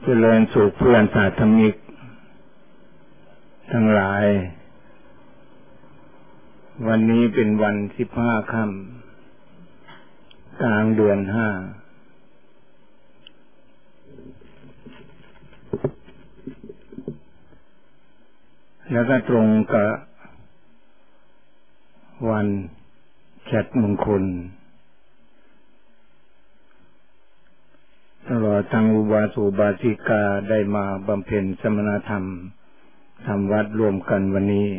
เจริญสุขเพื่อนสาธมิกทั้งหลายวันนี้เป็นวัน15 ค่ำกลางเดือน5แล้วก็ตรงกับวันแขกมงคลตลอดทางอุบาสกอุบาสิกาได้มาบำเพ็ญสมณธรรมทำวัดรวมกันวันนี้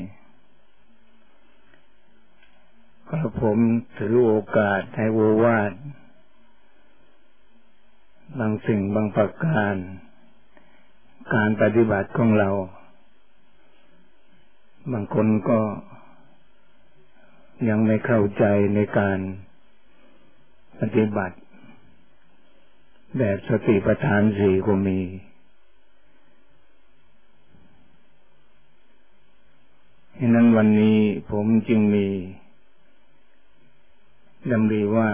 ก็ผมถือโอกาสให้โอวาทบางสิ่งบางประการการปฏิบัติของเราบางคนก็ยังไม่เข้าใจในการปฏิบัติแบบสติปัฏฐาน4ก็มีฉะนั้นวันนี้ผมจึงมีดำริว่า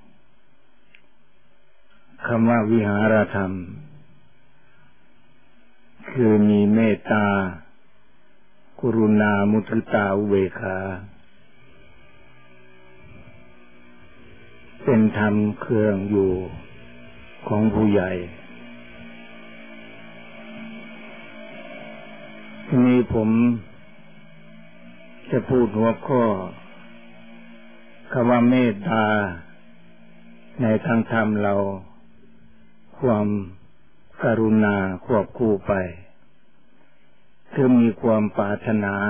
คำว่าวิหารธรรมคือมีเมตตากรุณามุทิตาอุเบกขาเป็นธรรมเครื่องอยู่ของผู้ใหญ่ทีนี้ผมจะพูดหัวข้อคำว่าเมตตาในทางธรรมเราความกรุณาควบคู่ไปคือมีความปรารถนา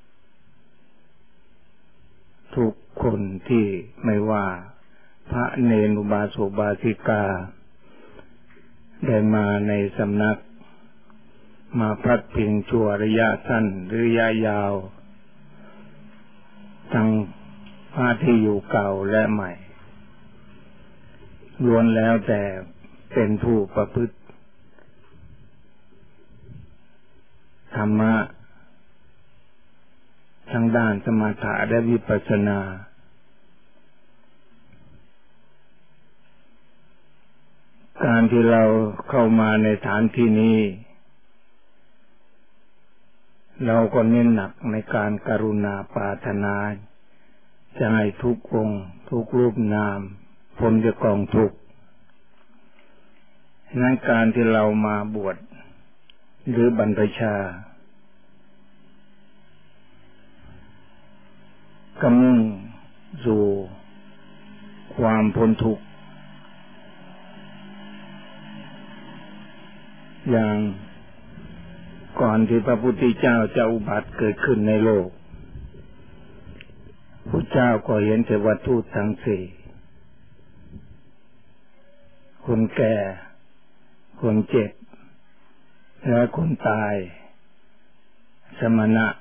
ทุกคนที่ไม่ว่าพระเณรอุบาสกอุบาสิกาได้มาในสำนักมาพักพิงชั่วระยะสั้นหรือระยะยาวทั้งพระที่อยู่เก่าและใหม่ล้วนแล้วแต่เป็นผู้ประพฤติธรรมะทั้งด้านสมถะและวิปัสสนาการที่เราเข้ามาในฐานที่นี้เราก็เน้นหนักในการกรุณาปรารถนาจะให้ทุกองค์ทุกรูปนามพ้นจากกองทุกข์นั้นการที่เรามาบวชหรือบรรพชาก็มุ่งสู่ความพ้นทุกข์อย่างก่อนที่พระพุทธเจ้าจะอุบัติเกิดขึ้นในโลกพระเจ้าก็เห็นแต่วัตถุทั้งสี่คนแก่คนเจ็บและคนตายสมณะ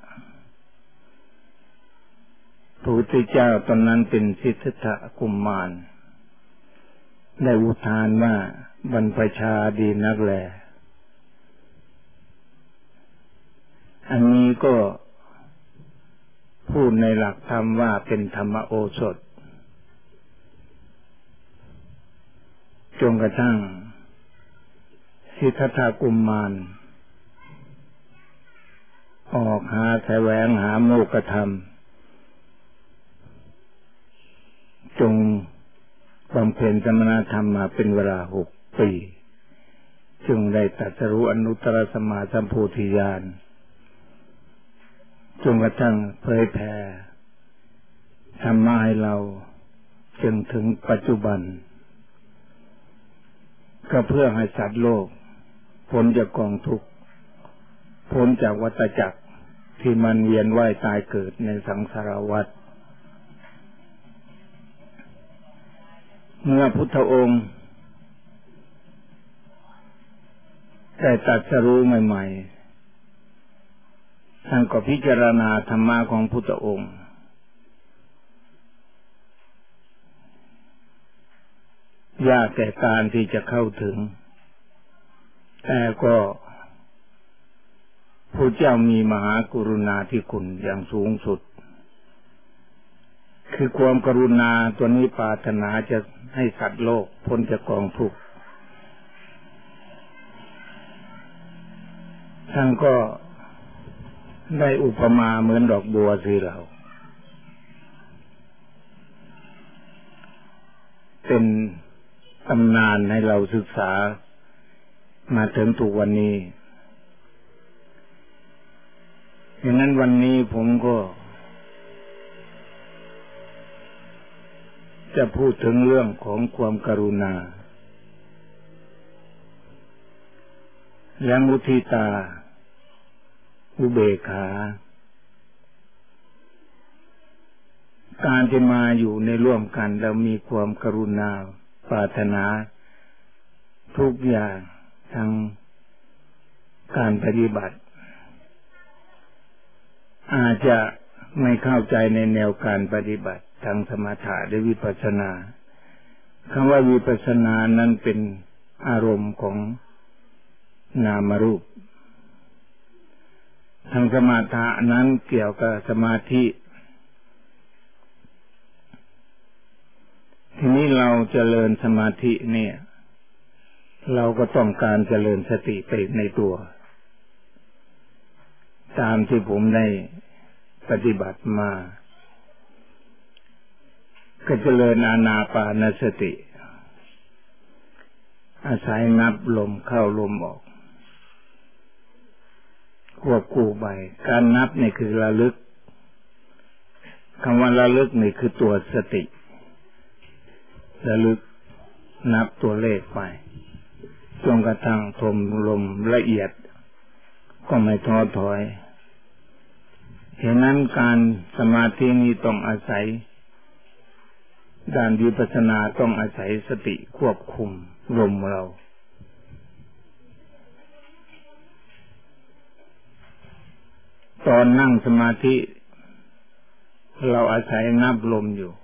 พระพุทธเจ้าตอนนั้นเป็นสิทธัตถะกุมมารได้อุทานว่าบรรพชาดีนักแลอันนี้ก็พูดในหลักธรรมว่าเป็นธรรมโอสถจนกระทั่งสิทธัตถะกุมมารออกหาแสวงหาโมกขธรรมจงบำเพ็ญสมณธรรมมาเป็นเวลา6 ปีจึงได้ตรัสรู้อนุตตรสัมมาสัมโพธิญาณจนกระทั่งเผยแผ่ธรรมะให้เราจนถึงปัจจุบันก็เพื่อให้สัตว์โลกพ้นจากกองทุกข์พ้นจากวัฏจักรที่มันเวียนว่ายตายเกิดในสังสารวัฏเมื่อพุทธองค์ได้ตรัสรู้ใหม่ๆท่านก็พิจารณาธรรมะของพุทธองค์ยากแก่การที่จะเข้าถึงแต่ก็พระเจ้ามีมหากรุณาธิคุณอย่างสูงสุดคือความกรุณาตัวนี้ปรารถนาจะให้สัตว์โลกพ้นจากกองทุกข์ท่านก็ได้อุปมาเหมือนดอกบัวสีเหลาเป็นตำนานให้เราศึกษามาถึงทุกวันนี้ดังนั้นวันนี้ผมก็จะพูดถึงเรื่องของความกรุณาและมุทิตาอุเบกขาการจะมาอยู่ในร่วมกันแล้วมีความกรุณาปรารถนาทุกอย่างทั้งการปฏิบัติอาจจะไม่เข้าใจในแนวการปฏิบัติทางสมถะหรือวิปัสสนาคำว่าวิปัสสนานั้นเป็นอารมณ์ของนามรูปทางสมถะนั้นเกี่ยวกับสมาธิทีนี้เราเจริญสมาธิเนี่ยเราก็ต้องการเจริญสติไปในตัวตามที่ผมได้ปฏิบัติมาก็เจริญอานาปานสติอาศัยนับลมเข้าลมออกควบคู่ไปการนับนี่คือระลึกคำว่าระลึกนี่คือตัวสติระลึกนับตัวเลขไปจนกระทั่งทมลมละเอียดก็ไม่ท้อถอยฉะนั้นการสมาธินี้ต้องอาศัยด้านวิปัสสนาต้องอาศัยสติควบคุมลมเราตอนนั่งสมาธิเราอาศัยนับลมอยู่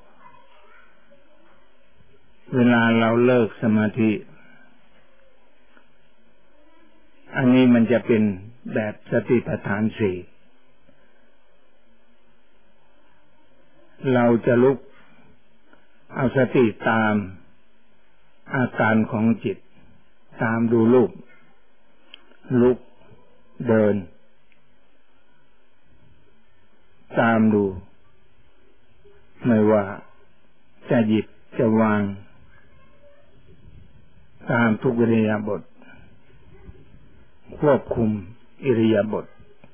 เวลาเราเลิกสมาธิอันนี้มันจะเป็นแบบสติปัฏฐานสี่เราจะลุกเอาสติตามอาการของจิตตามดูรูปลุกเดินตามดูไม่ว่าจะหยิบจะวางตามทุกอิริยาบถควบคุมอิริยาบถ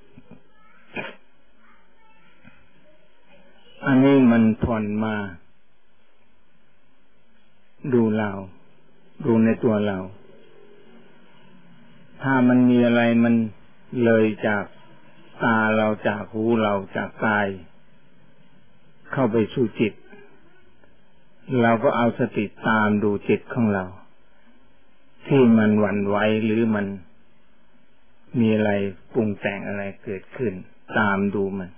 อันนี้มันผ่อนมาดูเราดูในตัวเราถ้ามันมีอะไรมันเลยจากตาเราจากหูเราจากกายเข้าไปสู่จิตเราก็เอาสติตามดูจิตของเราที่มันหวั่นไหวหรือมันมีอะไรปรุงแต่งอะไรเกิดขึ้นตามดูมัน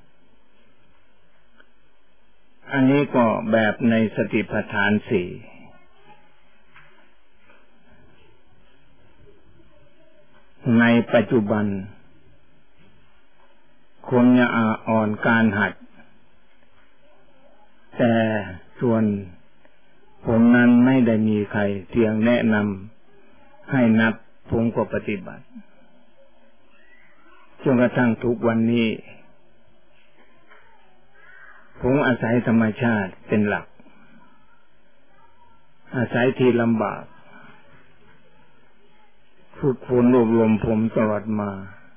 อันนี้ก็แบบในสติปัฏฐานสี่ในปัจจุบันคนจะอ่อนการหัดแต่ส่วนผมนั้นไม่ได้มีใครเพียงแนะนำให้นับผมก็ปฏิบัติจนกระทั่งทุกวันนี้ผมอาศัยธรรมชาติเป็นหลักอาศัยที่ลำบากฝึกฝนอบรมผมตลอดมา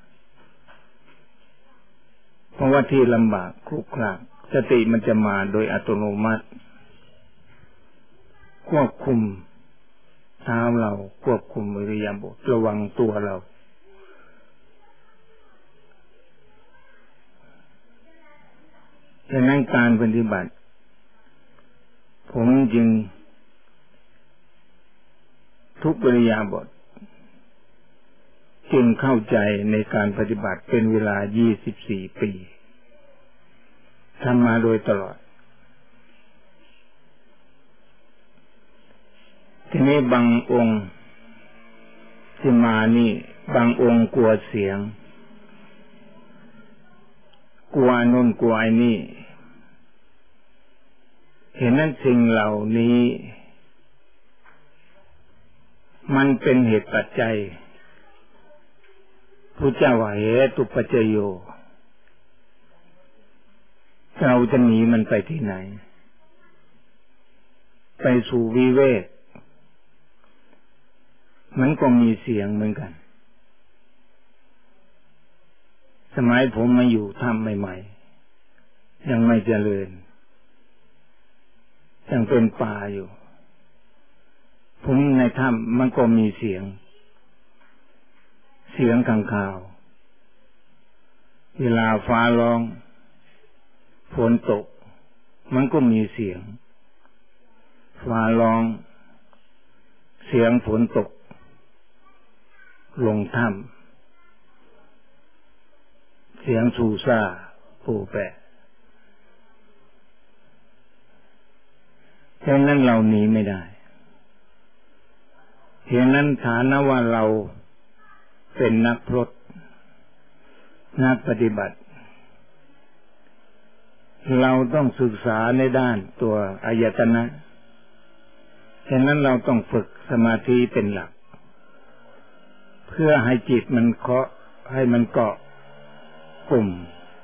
เพราะว่าที่ลำบากคลุกคลักสติมันจะมาโดยอัตโนมัติควบคุมเท้าเราควบคุมอิริยาบถระวังตัวเราฉะนั้นการปฏิบัติผมจึงทุกอิริยาบถจึงเข้าใจในการปฏิบัติเป็นเวลา24 ปีทำมาโดยตลอดทีนี้บางองค์ที่มานี่บางองค์กลัวเสียงกลัวนู่นกลัวไอ้นี่เห็นนั้นสิ่งเหล่านี้มันเป็นเหตุปัจจัยพุทธเจ้าว่าเหตุปัจจโยเราจะหนีมันไปที่ไหนไปสู่วิเวกมันก็มีเสียงเหมือนกันสมัยผมมาอยู่ถ้ำใหม่ๆยังไม่เจริญยังเป็นป่าอยู่ผมในถ้ำมันก็มีเสียงข้างคาวเวลาฟ้าร้องฝนตกมันก็มีเสียงฟ้าร้องเสียงฝนตกลงถ้ำเสียงซูซ่าปูแปะฉะนั้นเราหนีไม่ได้ฉะนั้นฐานะว่าเราเป็นนักพรตนักปฏิบัติเราต้องศึกษาในด้านตัวอายตนะฉะนั้นเราต้องฝึกสมาธิเป็นหลักเพื่อให้จิตมันให้มันเกาะกลุ่ม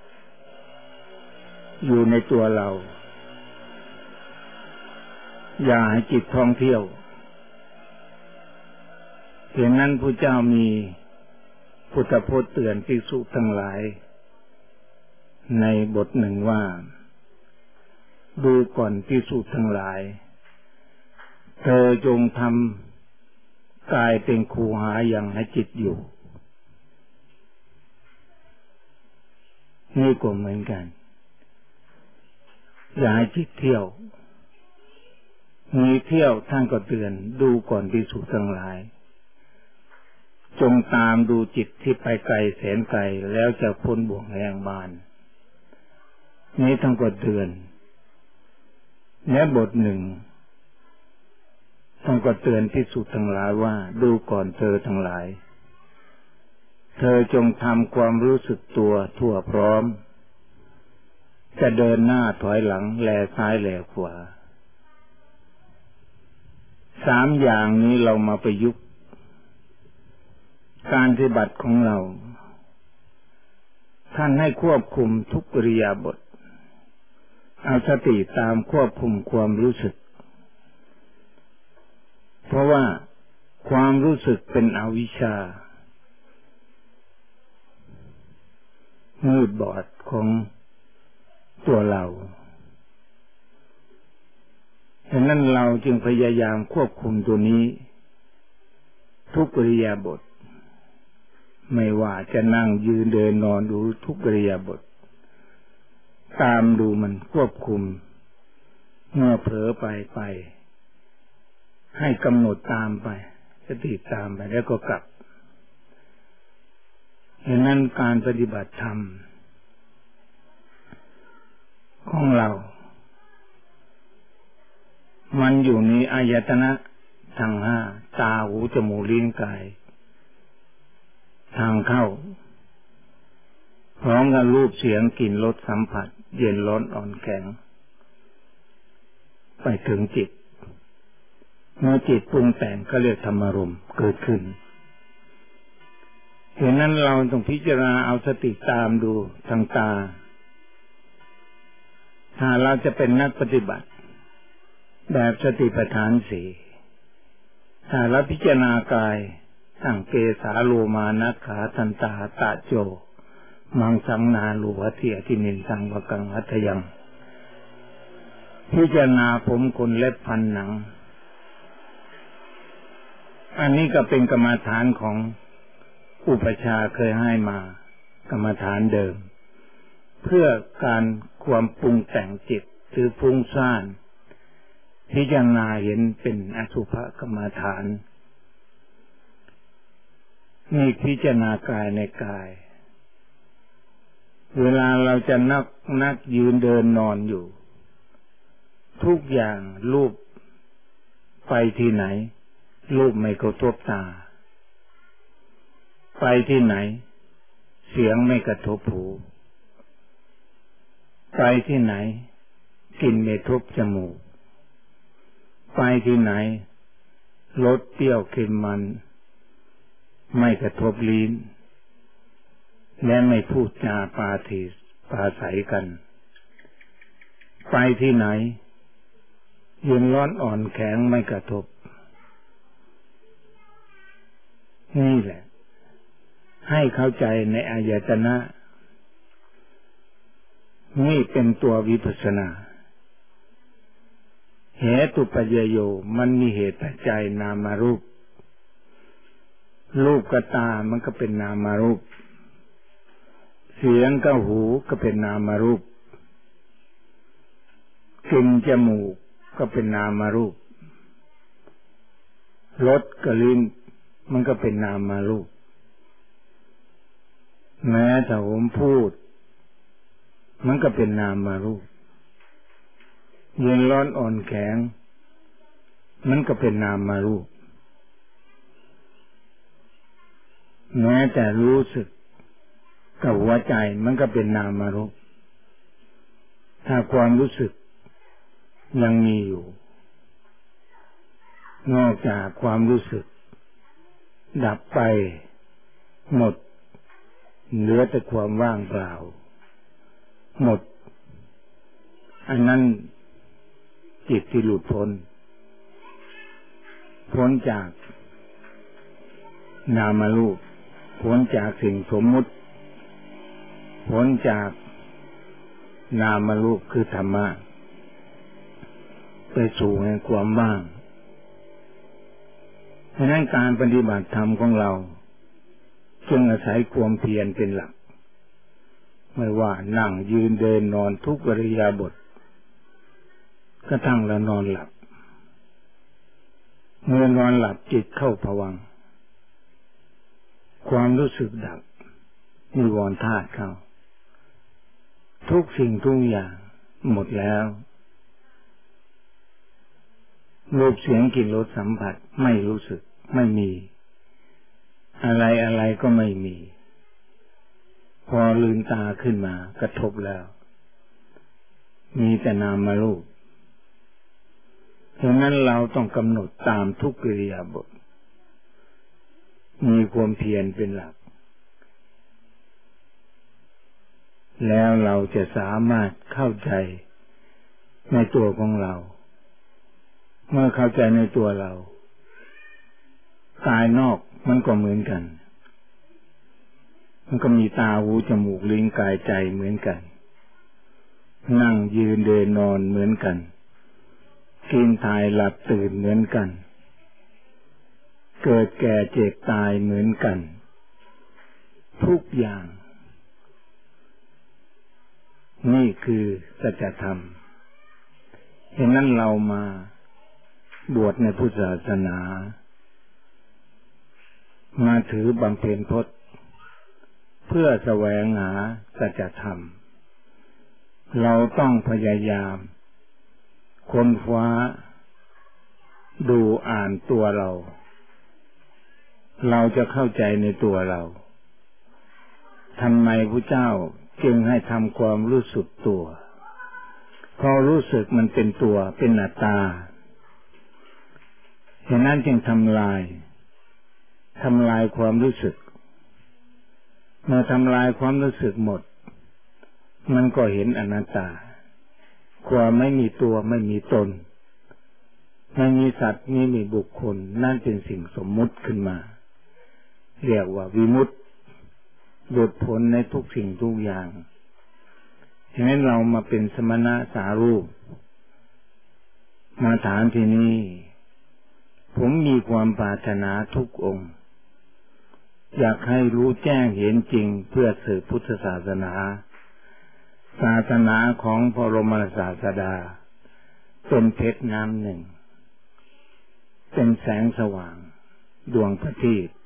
อยู่ในตัวเราอย่าให้จิตท่องเที่ยวฉะนั้นพระเจ้ามีพุทธพจน์เตือนภิกษุทั้งหลายในบทหนึ่งว่าดูก่อนภิกษุทั้งหลายเธอจงทำกายเป็นคูหาอย่างให้จิตอยู่นี่ก็เหมือนกันอย่าให้จิตเที่ยวมีเที่ยวท่านก็เตือนดูก่อนภิกษุทั้งหลายจงตามดูจิตที่ไปไกลแสนไกลแล้วจะพ้นบ่วงแห่งมารนี้ท่านก็เตือนและบทหนึ่งท่านก็เตือนภิกษุทั้งหลายว่าดูก่อนเธอทั้งหลายเธอจงทำความรู้สึกตัวทั่วพร้อมจะเดินหน้าถอยหลังแลซ้ายแลขวาสามอย่างนี้เรามาประยุกต์การปฏิบัติของเราท่านให้ควบคุมทุกอิริยาบถเอาสติตามควบคุมความรู้สึกเพราะว่าความรู้สึกเป็นอวิชชามืดบอดของตัวเราฉะนั้นเราจึงพยายามควบคุมตัวนี้ทุกอิริยาบถไม่ว่าจะนั่งยืนเดินนอนดูทุกอิริยาบถตามดูมันควบคุมเมื่อเผลอไปให้กำหนดตามไปสติตามไปแล้วก็กลับฉะนั้นการปฏิบัติธรรมของเรามันอยู่ในอายตนะทั้งห้าตาหูจมูกลิ้นกายทางเข้าพร้อมกับรูปเสียงกลิ่นรสสัมผัสเย็นร้อนอ่อนแข็งไปถึงจิตเมื่อจิตปรุงแต่งก็เรียกธรรมารมณ์เกิดขึ้นฉะนั้นเราต้องพิจารณาเอาสติตามดูทางตาถ้าเราจะเป็นนักปฏิบัติแบบสติปัฏฐานสี่ถ้าเราพิจารณากายตั้งเกสาโลมานะขาทันตาตะโจมังสังนาโลหะเทียทินินสังวกังหัตยังพิจารณาผมขนเล็บฟันหนังอันนี้ก็เป็นกรรมฐานของอุปชาเคยให้มากรรมฐานเดิมเพื่อการความปรุงแต่งจิตหรือฟุ้งซ่านพิจารณาเห็นเป็นอสุภกรรมฐานนี่พิจารณากายในกายเวลาเราจะนักยืนเดินนอนอยู่ทุกอย่างรูปไปที่ไหนรูปไม่กระทบตาไปที่ไหนเสียงไม่กระทบหูไปที่ไหนกลิ่นไม่ทบจมูกไปที่ไหนรสเปรี้ยวเค็มมันไม่กระทบลิ้นและไม่พูดจาปาศัยกันไปที่ไหนเย็นร้อนอ่อนแข็งไม่กระทบนี่แหละให้เข้าใจในอายตนะนี่เป็นตัววิปัสสนาเหตุปัจจโยมันมีเหตุปัจจัยนามารูปรูปกับตามันก็เป็นนามารูปเสียงกับหูก็เป็นนามารูปกลิ่นจมูกก็เป็นนามารูปรสกับลิ้นมันก็เป็นนามารูปแม้แต่ผมพูดมันก็เป็นนามารูปเย็นร้อนอ่อนแข็งมันก็เป็นนามารูปแม้แต่รู้สึกกับหัวใจมันก็เป็นนามารูปถ้าความรู้สึกยังมีอยู่นอกจากความรู้สึกดับไปหมดเหลือแต่ความว่างเปล่าหมดอันนั้นจิตที่หลุดพ้นจากนามารูปพ้นจากสิ่งสมมุติพ้นจากนามารูปคือธรรมะไปสู่แห่งความว่างฉะนั้นการปฏิบัติธรรมของเราจึงอาศัยความเพียรเป็นหลักไม่ว่านั่งยืนเดินนอนทุกอิริยาบถกระทั่งเรานอนหลับเมื่อนอนหลับจิตเข้าภวังค์ความรู้สึกดับนิวรณ์ธาตุเข้าทุกสิ่งทุกอย่างหมดแล้วรูปเสียงกลิ่นรสสัมผัสไม่รู้สึกไม่มีอะไรก็ไม่มีพอลืมตาขึ้นมากระทบแล้วมีแต่นามรูปฉะนั้นเราต้องกำหนดตามทุกอิริยาบถมีความเพียรเป็นหลักแล้วเราจะสามารถเข้าใจในตัวของเราเมื่อเข้าใจในตัวเรากายนอกมันก็เหมือนกันมันก็มีตาหูจมูกลิ้นกายใจเหมือนกันนั่งยืนเดินนอนเหมือนกันกินถ่ายหลับตื่นเหมือนกันเกิดแก่เจ็บตายเหมือนกันทุกอย่างนี่คือสัจธรรมฉะนั้นเรามาบวชในพุทธศาสนามาถือบำเพ็ญพจน์เพื่อแสวงหาสัจธรรมเราต้องพยายามค้นคว้าดูอ่านตัวเราจะเข้าใจในตัวเราทำไมพระเจ้าจึงให้ทำความรู้สึกตัวพอรู้สึกมันเป็นตัวเป็นอัตตาฉะนั้นจึงทำลายความรู้สึกเมื่อทำลายความรู้สึกหมดมันก็เห็นอนัตตาความไม่มีตัวไม่มีตนไม่มีสัตว์ไม่มีบุคคลนั่นเป็นสิ่งสมมุติขึ้นมาเรียกว่าวิมุตติหลุดพ้นในทุกสิ่งทุกอย่างฉะนั้นเรามาเป็นสมณะสารูปมาถามที่นี่ผมมีความปรารถนาทุกองค์อยากให้รู้แจ้งเห็นจริงเพื่อสืบพุทธศาสนาของพระบรมศาสดาเป็นเพชรน้ำหนึ่งเป็นแสงสว่างดวงประทีป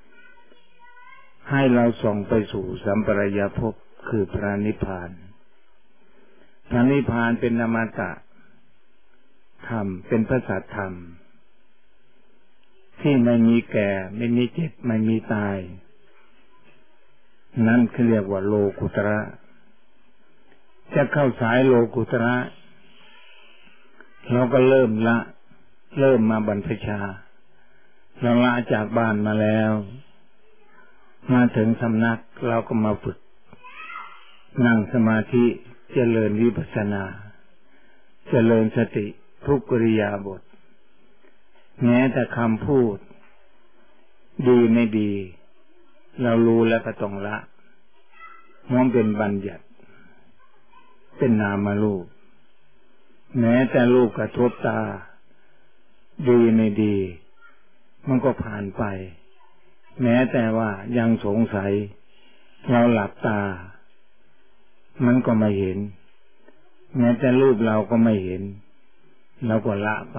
ให้เราส่องไปสู่สัมปรายภพคือพระนิพพานพระนิพพานเป็นอมตะธรรมเป็นพระสัจธรรมที่ไม่มีแก่ไม่มีเจ็บไม่มีตายนั่นคือเรียกว่าโลกุตระจะเข้าสายโลกุตระเราก็เริ่มมาบรรพชาเราลาจากบ้านมาแล้วมาถึงสำนักเราก็มาฝึกนั่งสมาธิเจริญวิปัสสนาเจริญสติทุกอิริยาบถแม้แต่คำพูดดีไม่ดีเรารู้แล้วก็ต้องละมันเป็นบัญญัติเป็นนามรูปแม้แต่รูปกระทบตาดีไม่ดีมันก็ผ่านไปแม้แต่ว่ายังสงสัยเราหลับตามันก็ไม่เห็นแม้แต่รูปเราก็ไม่เห็นเราก็ละไป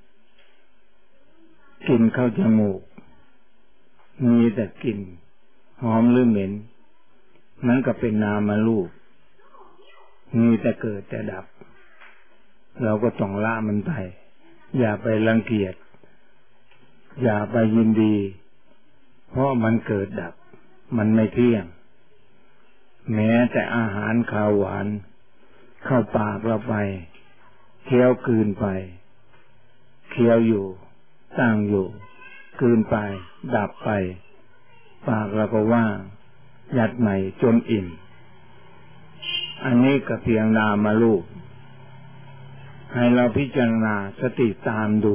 กลิ่นเข้าจมูกมีแต่กลิ่นหอมหรือเหม็นมันก็เป็นนามรูปมีแต่เกิดแต่ดับเราก็ต้องละมันไปอย่าไปรังเกียจอย่าไปยินดีเพราะมันเกิดดับมันไม่เที่ยงแม้แต่อาหารข้าวหวานเข้าปากเราไปเคี้ยวกลืนไปเคี้ยวอยู่ตั้งอยู่กลืนไปดับไปปากเราก็ว่างยัดใหม่จนอิ่มอันนี้ก็เพียงนามรูปให้เราพิจารณาสติตามดู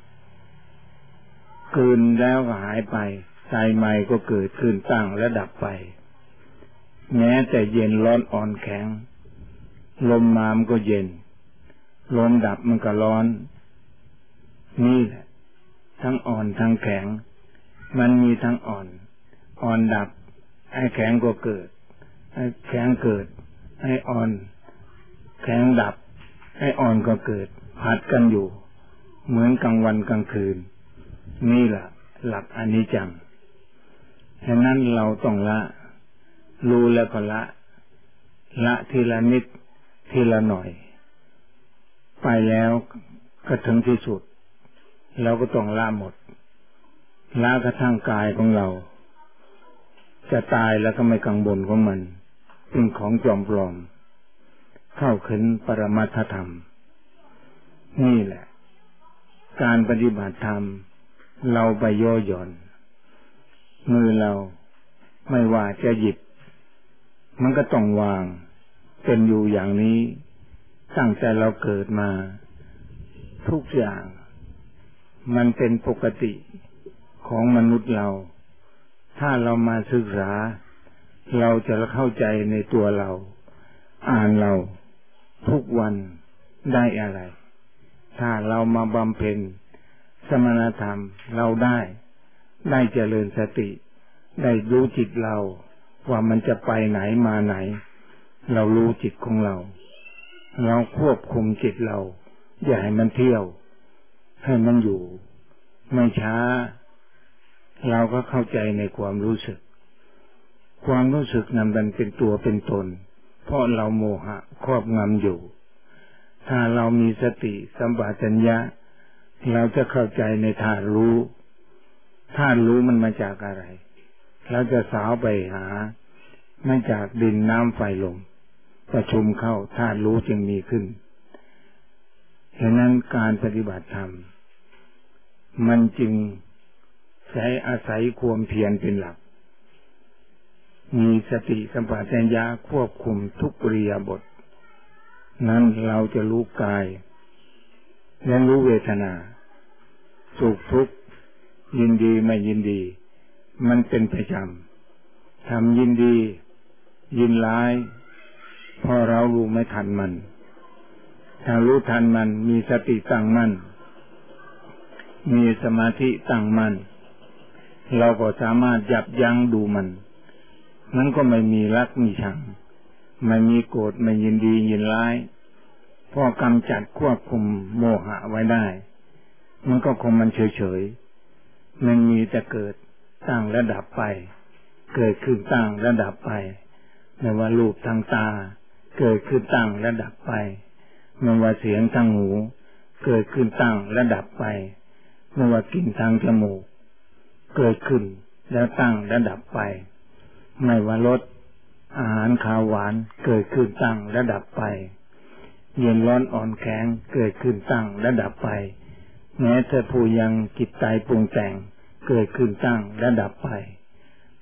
กลืนแล้วก็หายไปใจใหม่ก็เกิดขึ้นตั้งและดับไปแม้แต่เย็นร้อนอ่อนแข็งลมมามันก็เย็นลมดับมันก็ร้อนนี่แหละทั้งอ่อนทั้งแข็งมันมีทั้งอ่อนดับไอ้แข็งก็เกิดไอ้แข็งเกิดไอ้อ่อนแข็งดับไอ้อ่อนก็เกิดผัดกันอยู่เหมือนกลางวันกลางคืนนี่แหละหลักอนิจจังฉะนั้นเราต้องละรู้แล้วก็ละทีละนิดทีละหน่อยไปแล้วก็ถึงที่สุดเราก็ต้องละหมดละกระทั่งกายของเราจะตายแล้วก็ไม่กังวลของมันเป็นของจอมปลอมเข้าถึงปรมัตถธรรมนี่แหละการปฏิบัติธรรมเราไปย่อหย่อนมือเราไม่ว่าจะหยิบมันก็ต้องวางเป็นอยู่อย่างนี้ตั้งแต่เราเกิดมาทุกอย่างมันเป็นปกติของมนุษย์เราถ้าเรามาศึกษาเราจะเข้าใจในตัวเราอ่านเราทุกวันได้อะไรถ้าเรามาบำเพ็ญสมณธรรมเราได้เจริญสติได้รู้จิตเราว่ามันจะไปไหนมาไหนเรารู้จิตของเราควบคุมจิตเราอย่าให้มันเที่ยวให้มันอยู่ไม่ช้าเราก็เข้าใจในความรู้สึกนั้นมันเป็นตัวเป็นตนเพราะเราโมหะครอบงำอยู่ถ้าเรามีสติสัมปชัญญะเราจะเข้าใจในธาตุรู้มันมาจากอะไรเราจะสาวไปหามาจากดินน้ำไฟลมประชุมเข้าธาตุรู้จึงมีขึ้นฉะนั้นการปฏิบัติธรรมมันจึงใช้อาศัยความเพียรเป็นหลักมีสติสัมปชัญญะควบคุมทุกอิริยาบถนั้นเราจะรู้กายและรู้เวทนาสุขทุกข์ยินดีไม่ยินดีมันเป็นประจำทำยินดียินร้ายพอเรารู้ไม่ทันมันถ้ารู้ทันมันมีสติตั้งมั่นมีสมาธิตั้งมั่นเราก็สามารถยับยั้งดูมันก็ไม่มีรักมีชังไม่มีโกรธไม่ยินดียินร้ายพอกำจัดควบคุมโมหะไว้ได้มันก็คงมันเฉยๆมันมีแต่เกิดตั้งและดับไปเกิดขึ้นตั้งและดับไปไม่ว่ารูปทางตาเกิดขึ้นตั้งและดับไปไม่ว่าเสียงทางหูเกิดขึ้นตั้งและดับไปไม่ว่ากลิ่นทางจมูกเกิดขึ้นแล้วตั้งและดับไปไม่ว่ารสอาหารข้าวหวานเกิดขึ้นตั้งและดับไปเย็นร้อนอ่อนแข็งเกิดขึ้นตั้งและดับไปแม้แต่ผู้ยังจิตใจปรุงแต่งเกิดขึ้นตั้งและดับไป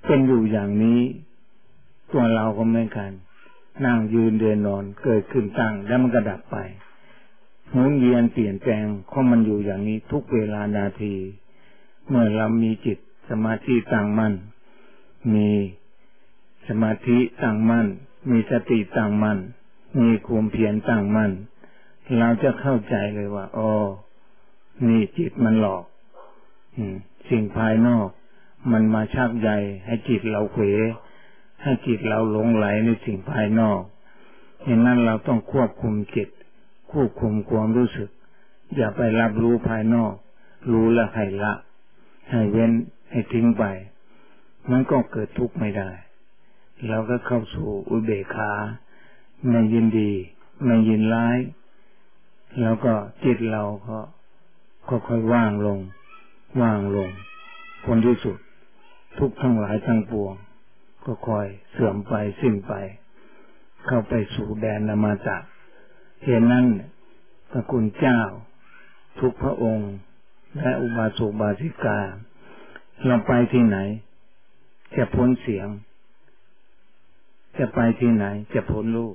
เป็นอยู่อย่างนี้ตัวเราก็เหมือนกันนั่งยืนเดินนอนเกิดขึ้นตั้งแล้วมันก็ดับไปหมุนเวียนเปลี่ยนแปลงของมันอยู่อย่างนี้ทุกเวลานาทีเมื่อเรามีจิตสมาธิตั้งมั่นมีสมาธิตั้งมั่นมีสติตั้งมั่นมีความเพียรตั้งมั่นเราจะเข้าใจเลยว่าอ๋อนี่จิตมันหลอกสิ่งภายนอกมันมาชักใยให้จิตเราเขวให้จิตเราหลงไหลในสิ่งภายนอกฉะนั้นเราต้องควบคุมจิตควบคุมความรู้สึกอย่าไปรับรู้ภายนอกรู้แล้วให้ละให้เว้นให้ทิ้งไปมันก็เกิดทุกข์ไม่ได้เราก็เข้าสู่อุเบกขาไม่ยินดีไม่ยินร้ายแล้วก็จิตเราก็ค่อยๆว่างลงผลที่สุดทุกข์ทั้งหลายทั้งปวงก็ค่อยเสื่อมไปสิ้นไปเข้าไปสู่แดนอมตะเหตุนั้นพระคุณเจ้าทุกพระองค์และอุบาสกอุบาสิกาเราไปที่ไหนจะพ้นเสียงจะไปที่ไหนจะพ้นรูป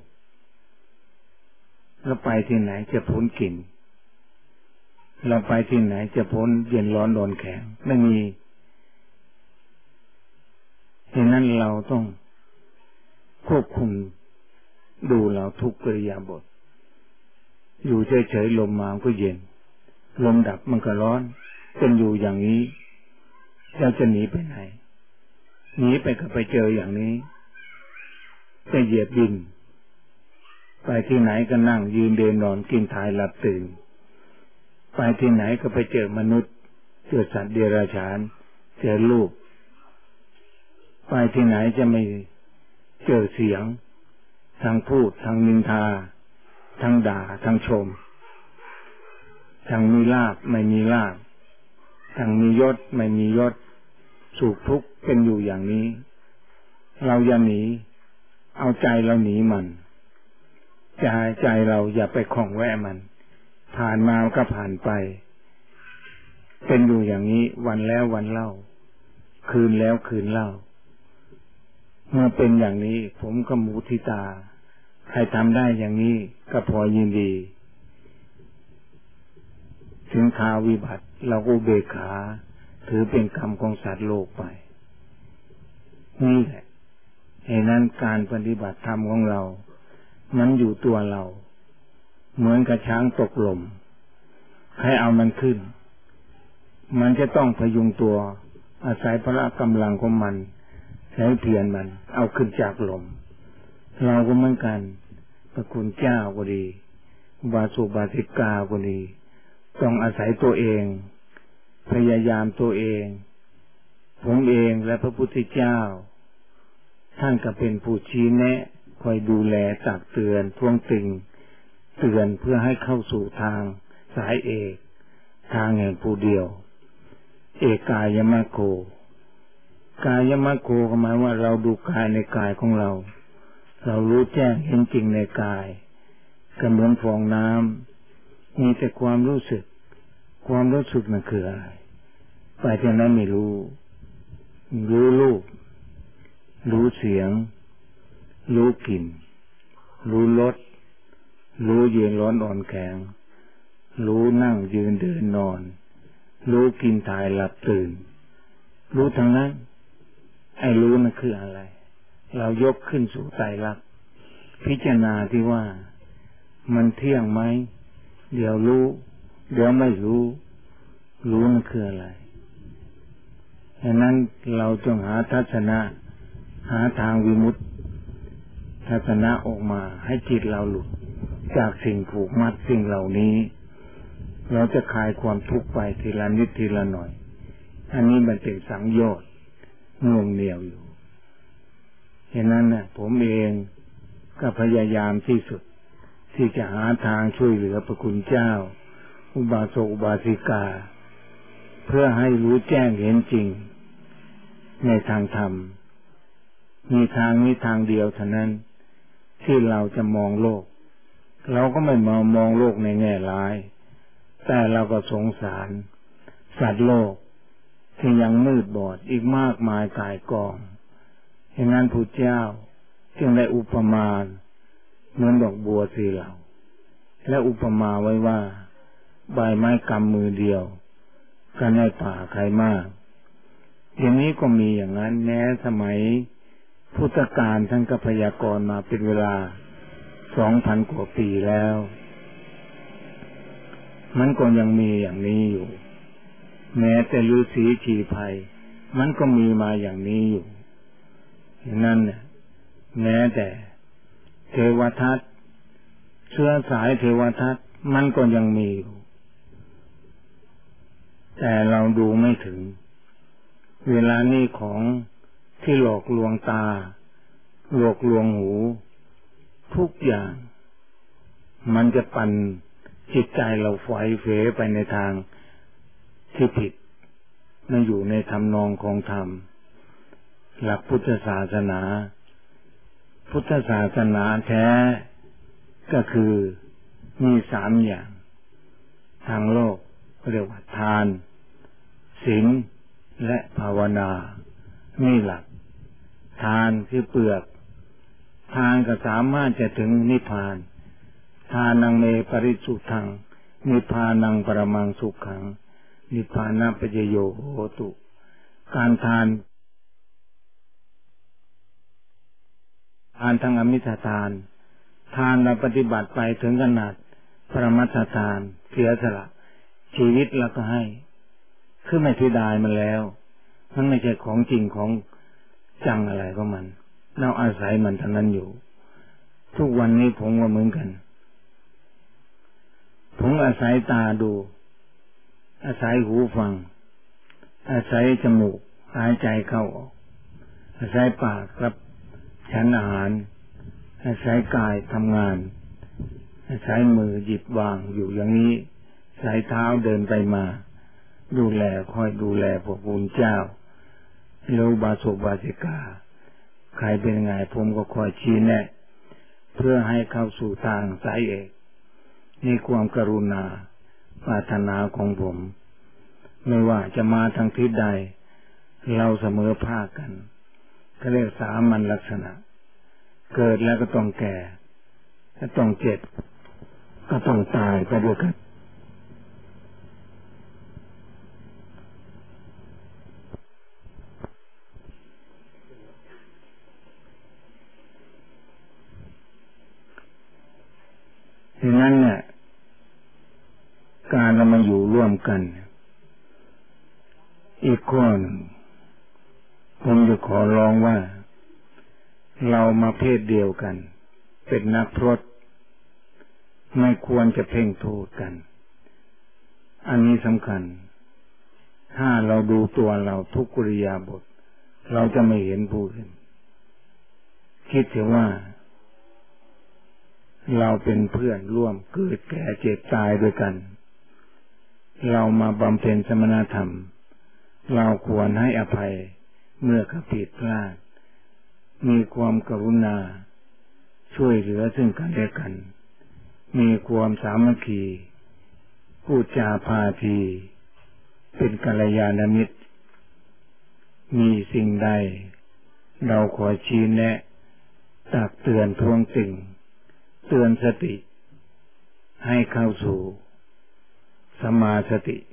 เราไปที่ไหนจะพ้นกลิ่นเราไปที่ไหนจะพ้นเย็นร้อนร้อนแข็งไม่มีฉะนั้นเราต้องควบคุมดูเราทุกกิริยาบถอยู่เฉยๆลมมาก็เย็นลมดับมันก็ร้อนเป็นอยู่อย่างนี้เราจะหนีไปไหนหนีไปก็ไปเจออย่างนี้ไปเหยียบดินไปที่ไหนก็นั่งยืนเดินนอนกินถ่ายหลับตื่นไปที่ไหนก็ไปเจอมนุษย์เจอสัตว์เดรัจฉานเจอรูปไปที่ไหนจะไม่เจอเสียงทั้งพูดทั้งนินทาทั้งด่าทั้งชมทั้งมีลาภไม่มีลาภทั้งมียศไม่มียศสุขทุกข์เป็นอยู่อย่างนี้เราอย่าหนีเอาใจเราหนีมันใจเราอย่าไปคล้องแวะมันผ่านมาก็ผ่านไปเป็นอยู่อย่างนี้วันแล้ววันเล่าคืนแล้วคืนเล่าเมื่อเป็นอย่างนี้ผมก็มุทิตาใครทำได้อย่างนี้ก็พอยินดีถึงข่าววิบัติเราก็เบกขาถือเป็นกรรมของสัตว์โลกไปนี่แหละเหตุนั้นการปฏิบัติธรรมของเรามันอยู่ตัวเราเหมือนกับช้างตกลมใครเอามันขึ้นมันจะต้องพยุงตัวอาศัยพละกำลังของมันใช้เพียรมันเอาขึ้นจากลมเราก็เหมือนกันพระคุณเจ้าก็ดีอุบาสกอุบาสิกาก็ดีต้องอาศัยตัวเองพยายามตัวเองผมเองและพระพุทธเจ้าท่านก็เป็นผู้ชี้แนะคอยดูแลตักเตือนท้วงติงเตือนเพื่อให้เข้าสู่ทางสายเอกทางแห่งผู้เดียวเอกกายมัคโคกายมัคโคหมายว่าเราดูกายในกายของเรารู้แจ้งเห็นจริงในกายก็เหมือนฟองน้ำมีแต่ความรู้สึกนั่นคืออะไรไปที่นั้นไม่รู้รูปรู้เสียงรู้กลิ่นรู้รสรู้เย็นร้อนอ่อนแข็งรู้นั่งยืนเดินนอนรู้กินถ่ายหลับตื่นรู้ทั้งนั้นไอ้รู้นั่นคืออะไรเรายกขึ้นสู่ไตรลักษณ์พิจารณาที่ว่ามันเที่ยงไหมเดี๋ยวรู้เดี๋ยวไม่รู้นั่นคืออะไรฉะนั้นเราจงหาทัศนะหาทางวิมุตติทัศนะออกมาให้จิตเราหลุดจากสิ่งผูกมัดสิ่งเหล่านี้เราจะคลายความทุกข์ไปทีละนิดทีละหน่อยอันนี้มันเป็นสังโยชน์ง่วงเหนียวอยู่ฉะนั้นนะผมเองก็พยายามที่สุดที่จะหาทางช่วยเหลือพระคุณเจ้าอุบาสกอุบาสิกาเพื่อให้รู้แจ้งเห็นจริงในทางธรรมมีทางนี้ทางเดียวเท่านั้นที่เราจะมองโลกเราก็ไม่มองโลกในแง่ร้ายแต่เราก็สงสารสัตว์โลกที่ยังมืดบอดอีกมากมายกายกองเห็นนั้นพุทธเจ้าจึงได้อุปมาเหมือนดอกบัวสีเหล่าและอุปมาไว้ว่าใบไม้กำมือเดียวกันในป่าใครมากอย่างนี้ก็มีอย่างนั้นแม้สมัยพุทธกาลท่านก็พยากรณ์มาเป็นเวลา 2,000 กว่าปีแล้วมันก็ยังมีอย่างนี้อยู่แม้แต่ฤาษีชีไพรมันก็มีมาอย่างนี้อยู่อย่างนั้นเนี่ยแม้แต่เทวทัตเชื้อสายเทวทัตมันก็ยังมีอยู่แต่เราดูไม่ถึงเวลานี้ของที่หลอกลวงตาหลอกลวงหูทุกอย่างมันจะปั่นจิตใจเราไฟเฟไปในทางที่ผิดไม่อยู่ในธรรมนองของธรรมหลักพุทธศาสนาพุทธศาสนาแท้ก็คือมี3 อย่างทางโลกเรียกว่าทานศีลและภาวนานี่หลักทานคือเปลือกทานก็สามารถจะถึงนิพพานทานังเมปริสุทธังนิพพานังปรมังสุขขังนิพพานะปัจจโยโหตุการทานทางอมิตรทานทานเราปฏิบัติไปถึงขนาดปรมัตถทานเสียสละชีวิตเราก็ให้คือไม่เสียดายมันแล้วมันไม่ใช่ของจริงของจังอะไรก็มันเราอาศัยมันทั้งนั้นอยู่ทุกวันนี้ผมก็เหมือนกันผมอาศัยตาดูอาศัยหูฟังอาศัยจมูกหายใจเข้าออกอาศัยปากรับฉันอาหารอาศัยกายทำงานอาศัยมือหยิบวางอยู่อย่างนี้อาศัยเท้าเดินไปมาดูแลคอยดูแลพระพุทธเจ้าโลบาสกบาสิกาใครเป็นไงผมก็คอยชี้แนะเพื่อให้เข้าสู่ทางสายเอกนี่ความกรุณาปรารถนาของผมไม่ว่าจะมาทางทิศใดเราเสมอภาคกันก็เรียกสามัญลักษณะเกิดแล้วก็ต้องแก่ก็ต้องเจ็บก็ต้องตายไปด้วยกันดังนั้นเนี่ยการเรามาอยู่ร่วมกันอีกข้อหนึ่งผมจะขอร้องว่าเรามาเพศเดียวกันเป็นนักพรตไม่ควรจะเพ่งโทษกันอันนี้สำคัญถ้าเราดูตัวเราทุกกิริยาบถเราจะไม่เห็นผู้อื่นคิดถึงว่าเราเป็นเพื่อนร่วมเกิดแก่เจ็บตายด้วยกันเรามาบำเพ็ญสมณธรรมเราควรให้อภัยเมื่อเขาผิดพลาดมีความกรุณาช่วยเหลือซึ่งกันและกันมีความสามัคคีพูดจาพาทีเป็นกัลยาณมิตรมีสิ่งใดเราขอชี้แนะตักเตือนทวงติ่งเตือนสติให้เข้าสู่สัมมาสติ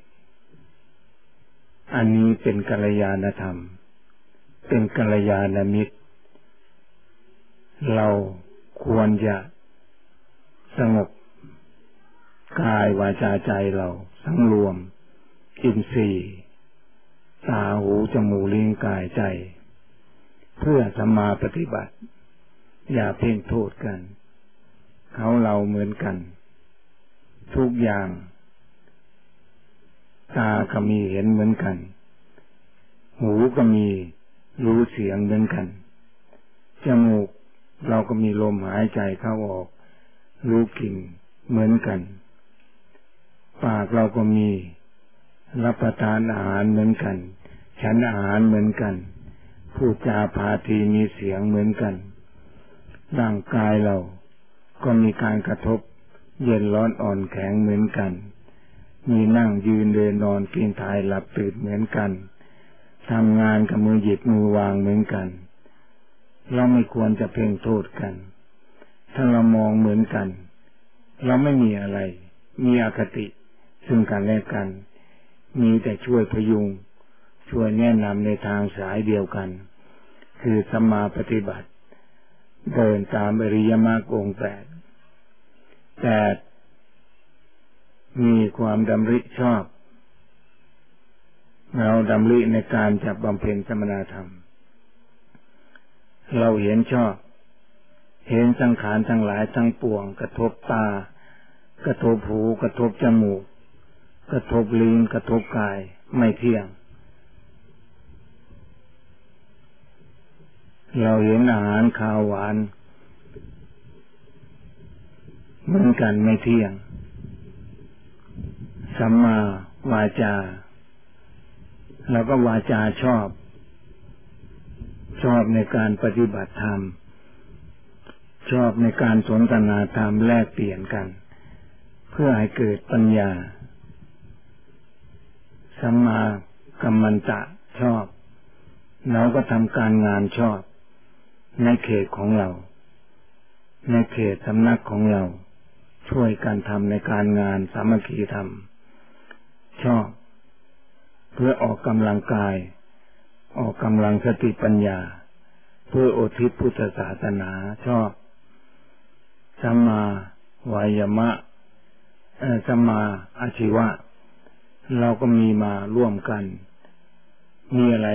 อันนี้เป็นกัลยาณธรรมเป็นกัลยาณมิตรเราควรจะสงบกายวาจาใจเราสังรวมอินทรีย์ตาหูจมูกลิ้นกายใจเพื่อสัมมาปฏิบัติอย่าเพ่งโทษกันเขาเราเหมือนกันทุกอย่างตาก็มีเห็นเหมือนกันหูก็มีรู้เสียงเหมือนกันจมูกเราก็มีลมหายใจเข้าออกรู้กลิ่นเหมือนกันปากเราก็มีรับประทานอาหารเหมือนกันฉันอาหารเหมือนกันพูดจาพาทีมีเสียงเหมือนกันร่างกายเราก็มีการกระทบเย็นร้อนอ่อนแข็งเหมือนกันมีนั่งยืนเดินนอนกินถ่ายหลับตื่นเหมือนกันทำงานกับมือหยิบมือวางเหมือนกันเราไม่ควรจะเพ่งโทษกันถ้าเรามองเหมือนกันเราไม่มีอะไรมีอคติซึ่งกันและกันมีแต่ช่วยพยุงช่วยแนะนำในทางสายเดียวกันคือสัมมาปฏิบัติเดินตามอริยมรรคองค์แปดแต่มีความดำริชอบเราดำริในการจะบำเพ็ญสมณธรรมเราเห็นชอบเห็นสังขารทั้งหลายทั้งปวงกระทบตากระทบหูกระทบจมูกกระทบลิ้นกระทบกายไม่เที่ยงเราเห็นอาหารข้าวหวานเหมือนกันไม่เที่ยงสัมมาวาจาแล้วก็วาจาชอบในการปฏิบัติธรรมชอบในการสนทนาธรรมแลกเปลี่ยนกันเพื่อให้เกิดปัญญาสัมมากัมมันตะชอบเราก็ทำการงานชอบในเขตของเราในเขตสำนักของเราช่วยกันทำในการงานสามัคคีธรรมชอบเพื่อออกกำลังกายออกกำลังสติปัญญาเพื่ออุทิศพุทธศาสนาชอบสัมมาวายามะสัมมาอาชีวะเราก็มีมาร่วมกันมีอะไร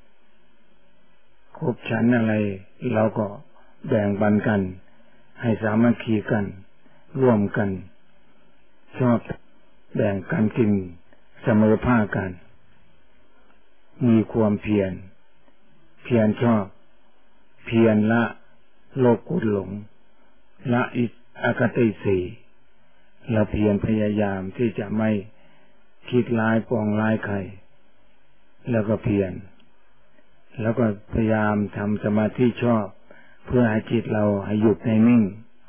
ครบชั้นอะไรเราก็แบ่งปันกันให้สามัคคีกันร่วมกันชอบแบ่งกันกินเสมอภาคกันมีความเพียรชอบเพียรละโลภโกรธหลงละอคติสี่เราเพียรพยายามที่จะไม่คิดร้ายปองร้ายใครแล้วก็เพียรแล้วก็พยายามทำสมาธิชอบเพื่อให้จิตเราให้หยุดในนิ่ง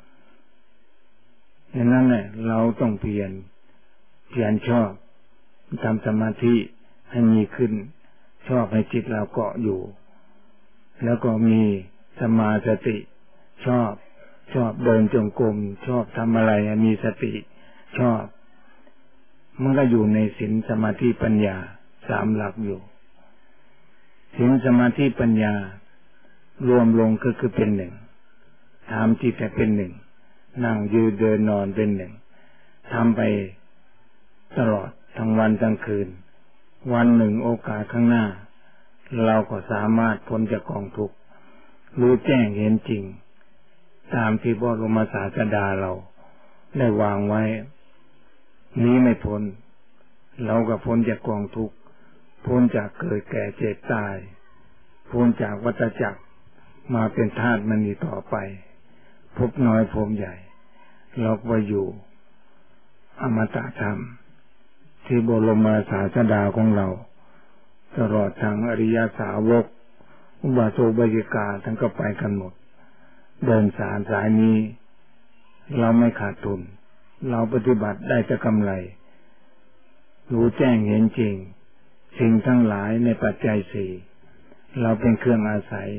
อย่างนั้นแหละเราต้องเพียรชอบทำสมาธิให้มีขึ้นชอบให้จิตเราเกาะอยู่แล้วก็มีสมาสติชอบเดินจงกรมชอบทำอะไรมีสติชอบมันก็อยู่ในศีลสมาธิปัญญาสามหลักอยู่ศีลสมาธิปัญญารวมลงก็คือเป็นหนึ่งทำจิตให้เป็นหนึ่งนั่งยืนเดินนอนเป็นหนึ่งทำไปตลอดทั้งวันทั้งคืนวันหนึ่งโอกาสข้างหน้าเราก็สามารถพ้นจากกองทุกข์รู้แจ้งเห็นจริงตามที่บรมศาสดาเราได้วางไว้นี้ไม่พ้นเราก็พ้นจากกองทุกข์พ้นจากเกิดแก่เจ็บตายพ้นจากวัฏจักรมาเป็นธาตุมณีต่อไปพบน้อยพบใหญ่เราก็อยู่อมตะธรรมที่บรมศาสดาของเราตลอดทางอริยสาวกอุบาสกอุบาสิกาทั้งก็ไปกันหมดเดินสายนี้เราไม่ขาดทุนเราปฏิบัติได้แต่กำไรรู้แจ้งเห็นจริงสิ่งทั้งหลายในปัจจัยสี่เราเป็นเครื่องอาศัย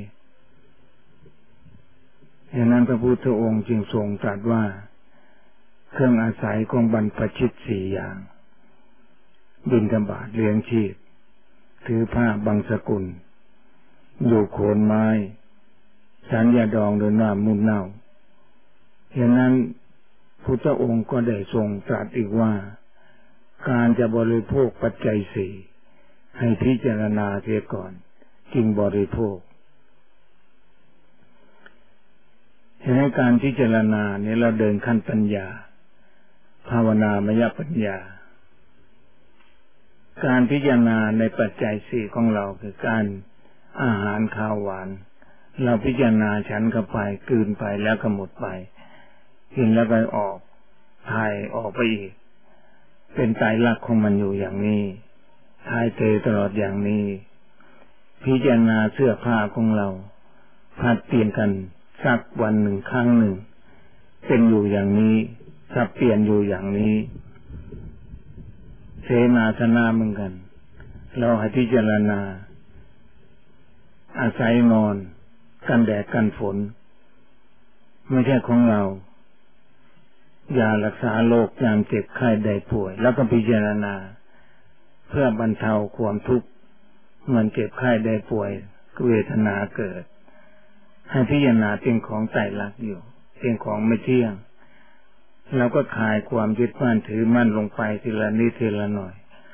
อย่างนั้นพระพุทธองค์จึงทรงตรัสว่าเครื่องอาศัยของบรรพชิตสี่อย่างบิณฑบาตเลี้ยงชีพถือผ้าบางสกุลอยู่โคนไม้ฉันยาดองโดยน้ำมูลเน่าอย่างนั้นพุทธองค์ก็ได้ทรงตรัสอีกว่าการจะบริโภคปัจจัยสี่ให้พิจารณาเสียก่อนจึงบริโภคฉะนั้นการพิจารณาเนี่ยเราเดินขั้นปัญญาภาวนามยปัญญาการพิจารณาในปัจจัยสี่ของเราคือการอาหารข้าวหวานเราพิจารณาฉันเข้าไปกลืนไปแล้วก็หมดไปกินแล้วก็ออกถ่ายออกไปอีกเป็นไตรลักษณ์ของมันอยู่อย่างนี้ถ่ายเทตลอดอย่างนี้พิจารณาเสื้อผ้าของเราผัดเปลี่ยนกันสักวันหนึ่งครั้งหนึ่งเป็นอยู่อย่างนี้สับเปลี่ยนอยู่อย่างนี้เสนาสนะเหมือนกันเราให้พิจารณาอาศัยนอนกันแดดกันฝนไม่ใช่ของเรายารักษาโรคยามเจ็บไข้ได้ป่วยแล้วก็พิจารณาเพื่อบรรเทาความทุกข์มันเจ็บไข้ได้ป่วยเวทนาเกิดให้พิจารณาเป็นของไตรลักษณ์อยู่เป็นของไม่เที่ยงเราก็คลายความยึดมั่นถือมั่นลงไปทีละนิดทีละหน่อย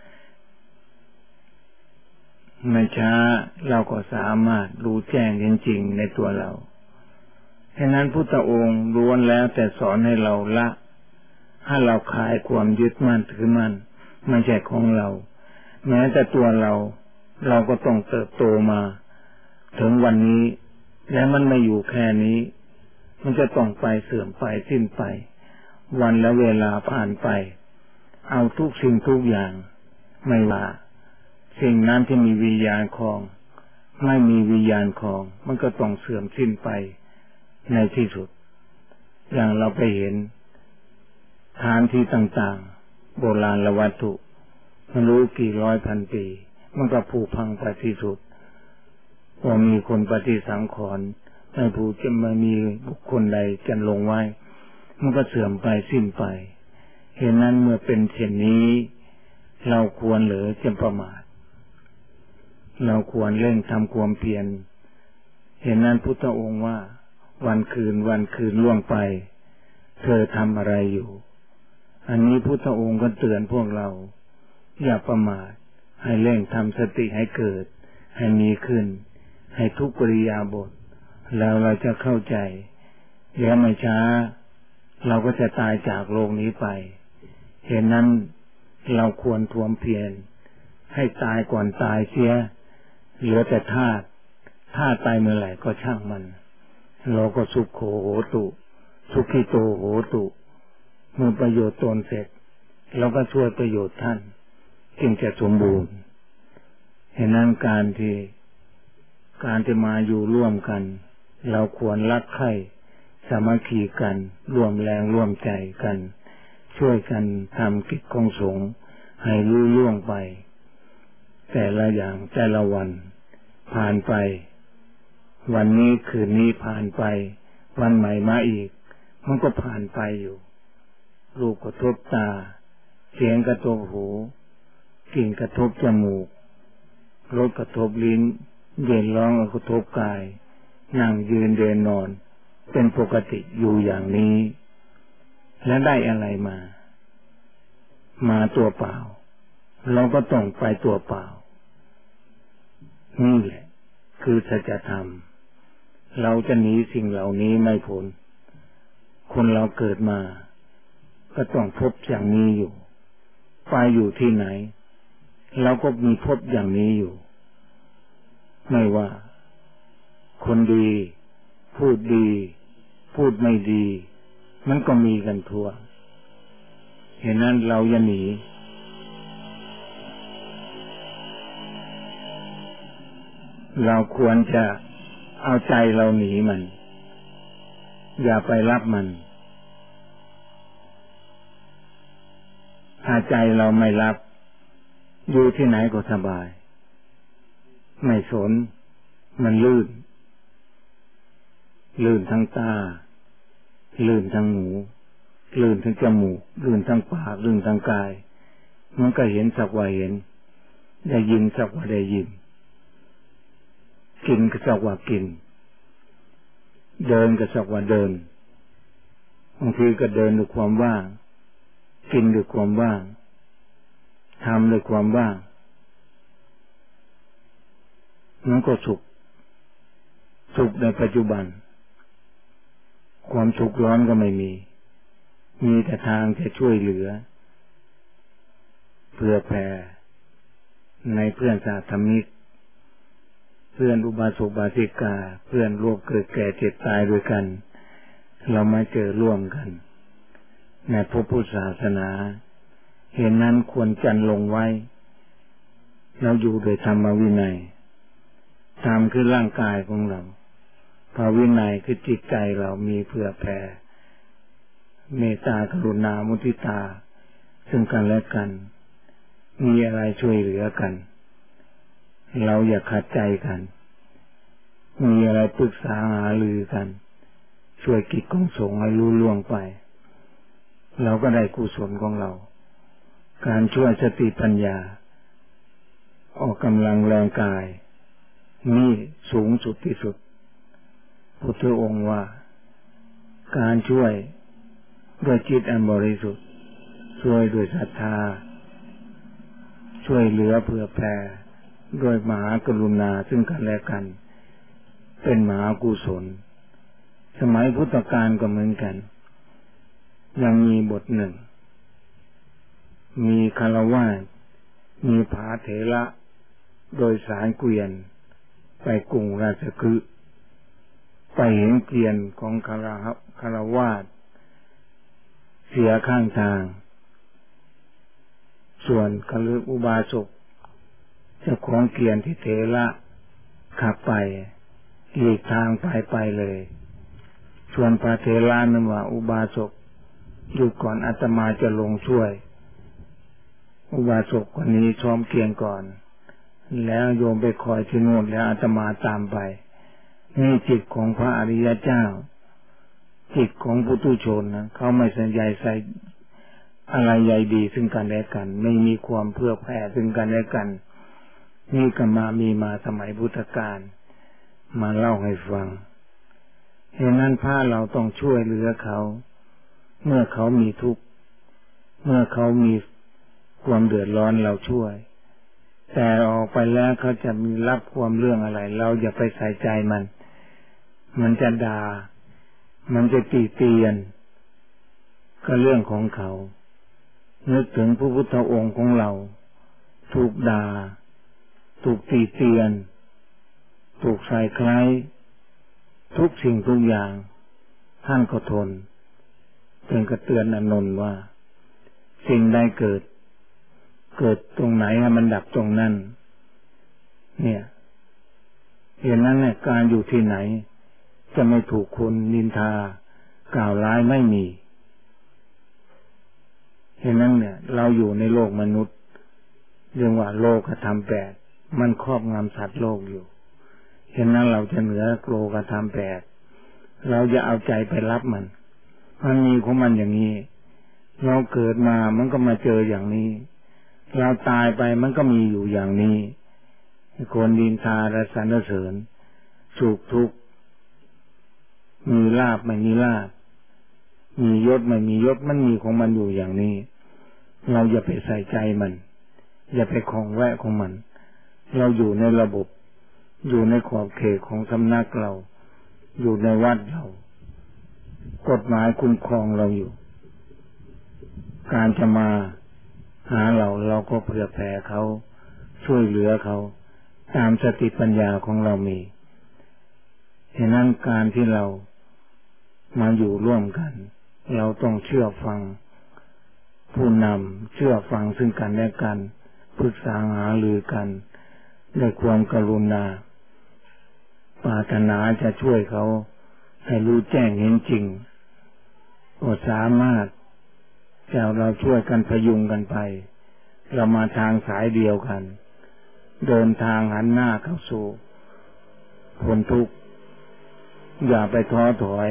ไม่ช้าเราก็สามารถรู้แจ้งจริงๆในตัวเราฉะนั้นพุทธองค์ล้วนแล้วแต่สอนให้เราละให้เราคลายความยึดมั่นถือมั่นไม่ใช่ของเราแม้แต่ตัวเราก็ต้องเติบโตมาถึงวันนี้และมันไม่อยู่แค่นี้มันจะต้องไปเสื่อมไปสิ้นไปวันและเวลาผ่านไปเอาทุกสิ่งทุกอย่างไม่ว่าสิ่งนั้นที่มีวิญญาณครองไม่มีวิญญาณครองมันก็ต้องเสื่อมสิ้นไปในที่สุดอย่างเราไปเห็นฐานที่ต่างๆโบราณวัตถุไม่รู้กี่ร้อยพันปีมันก็ผุพังไปที่สุดพอมีคนปฏิสังขรณ์ไม่ผูกจะไม่มีบุคคลใดจะลงไว้มันก็เสื่อมไปสิ้นไปเหตุนั้นเมื่อเป็นเช่นนี้เราควรหรือจะประมาทเราควรเร่งทำความเพียรเหตุนั้นพุทธองค์ว่าวันคืนล่วงไปเธอทำอะไรอยู่อันนี้พุทธองค์ก็เตือนพวกเราอย่าประมาทให้เร่งทำสติให้เกิดให้มีขึ้นให้ทุกกิริยาบถแล้วเราจะเข้าใจแล้วไม่ช้าเราก็จะตายจากโลกนี้ไปเหตุนั้นเราควรทวมเพียรให้ตายก่อนตายเสียเหลือแต่ธาตุตายเมื่อไหร่ก็ช่างมันเราก็สุขโขโหตุสุขิโตโหตุเมื่อประโยชน์ตนเสร็จเราก็ช่วยประโยชน์ท่านจึงจะสมบูรณ์เห็นนั้นการที่มาอยู่ร่วมกันเราควรรักใคร่สามัคคีกันร่วมแรงร่วมใจกันช่วยกันทำกิจของสงฆ์ให้ลุล่วงไปแต่ละอย่างแต่ละวันผ่านไปวันนี้คืนนี้ผ่านไปวันใหม่มาอีกมันก็ผ่านไปอยู่รูปกระทบตาเสียงกระทบหูกลิ่นกระทบจมูกรสกระทบลิ้นเย็นร้อนกระทบกายนั่งยืนเดินนอนเป็นปกติอยู่อย่างนี้และได้อะไรมาตัวเปล่าเราก็ต้องไปตัวเปล่านี่แหละคือสัจธรรมเราจะหนีสิ่งเหล่านี้ไม่พ้นคนเราเกิดมาก็ต้องพบอย่างนี้อยู่ไปอยู่ที่ไหนเราก็มีพบอย่างนี้อยู่ไม่ว่าคนดีพูดไม่ดีมันก็มีกันทั่วเหตุนั้นเราอย่าหนีเราควรจะเอาใจเราหนีมันอย่าไปรับมันถ้าใจเราไม่รับอยู่ที่ไหนก็สบายไม่สนมันลื่นทั้งตาลื่นทั้งหูลื่นทั้งจมูกลื่นทั้งปากลื่นทั้งกายมันก็เห็นสักว่าเห็นได้ยินสักว่าได้ยินกินก็สักว่ากินเดินก็สักว่าเดินบางทีก็เดินด้วยความว่างกินด้วยความว่างทำด้วยความว่างมันก็สุขในปัจจุบันความทุกข์ร้อนก็ไม่มีแต่ทางจะช่วยเหลือเพื่อแผ่ในเพื่อนสาธมิกเพื่อนอุบาสกอุบาสิกาเพื่อนโลกเกิดแก่เจ็บตายด้วยกันเรามาเจอร่วมกันในพระพุทธศาสนาเห็นนั้นควรจันลงไว้เราอยู่โดยธรรมวินัยธรรมคือร่างกายของเราพระวินัยคือจิตใจเรามีเพื่อแผ่เมตตากรุณามุทิตาซึ่งกันและกันมีอะไรช่วยเหลือกันเราอย่าขัดใจกันมีอะไรปรึกษาหารือกันช่วยกิจของสงฆ์ให้ลุล่วงไปเราก็ได้กุศลของเราการช่วยสติปัญญาออกกำลังแรงกายนี่สูงสุดที่สุดพุทธองค์ว่าการช่วยด้วยจิตอันบริสุทธิ์ช่วยด้วยศรัทธาช่วยเหลือเผื่อแผ่ด้วยมหากรุณาซึ่งกันและกันเป็นมหากุศลสมัยพุทธกาลก็เหมือนกันยังมีบทหนึ่งมีฆราวาสมีพาเถระโดยสารเกวียนไปกรุงราชคฤห์ไปเห็นเกวียนของฆราวาสเสียข้างทางส่วนคฤอุบาสกเจ้าของเกวียนที่เถระขับไปหลีกทางไปเลยส่วนพระเถระนั้นว่าอุบาสกอยู่ก่อนอาตมาจะลงช่วยอุบาสกคนนี้ซ้อมเกวียนก่อนแล้วโยมไปคอยที่โน่นแล้วอาตมาตามไปนี่จิตของพระอริยเจ้าจิตของปุถุชนนะเขาไม่สนใจใส่อะไรใยดีซึ่งกันและกันไม่มีความเพื่อแผ่ซึ่งกันและกันนี่ก็มีมาสมัยพุทธกาลมาเล่าให้ฟังเหตุนั้นพระเราต้องช่วยเหลือเขาเมื่อเขามีทุกข์เมื่อเขามีความเดือดร้อนเราช่วยแต่ออกไปแล้วเขาจะมีรับความเรื่องอะไรเราอย่าไปใส่ใจมันจะด่ามันจะตีเตียนก็เรื่องของเขานึกถึงพระพุทธองค์ของเราถูกด่าถูกตีเตียนถูกใส่คล้ายทุกสิ่งทุกอย่างท่านก็ทนจึงกระเตือนอานนท์ว่าสิ่งใดเกิดตรงไหนให้มันดับตรงนั้นเนี่ยเหตุนั้นเนี่ยการอยู่ที่ไหนจะไม่ถูกคนนินทากล่าวร้ายไม่มีเหตุนั้นเนี่ยเราอยู่ในโลกมนุษย์เรียกว่าโลกธรรม8มันครอบงำสัตว์โลกอยู่เหตุนั้นเราจะเหนือโลกธรรม8เราจะเอาใจไปรับมันมีของมันอย่างนี้เราเกิดมามันก็มาเจออย่างนี้เราตายไปมันก็มีอยู่อย่างนี้คนดินทาและสรรเสริญสุขทุกข์มีลาภไม่มีลาภมียศไม่มียศมันมีของมันอยู่อย่างนี้เราอย่าไปใส่ใจมันอย่าไปคล้องแวะของมันเราอยู่ในระบบอยู่ในขอบเขตของสำนักเราอยู่ในวัดเรากฎหมายคุ้มครองเราอยู่การจะมาหาเราก็เผื่อแผ่เขาช่วยเหลือเขาตามสติปัญญาของเรามีฉะนั้นการที่เรามาอยู่ร่วมกันเราต้องเชื่อฟังผู้นำเชื่อฟังซึ่งกันและกันปรึกษาหารือกันด้วยความกรุณาปรารถนาจะช่วยเขาให้รู้แจ้งเห็นจริงก็สามารถจะเราช่วยกันพยุงกันไปเรามาทางสายเดียวกันเดินทางหันหน้าเข้าสู่พ้นทุกข์อย่าไปท้อถอย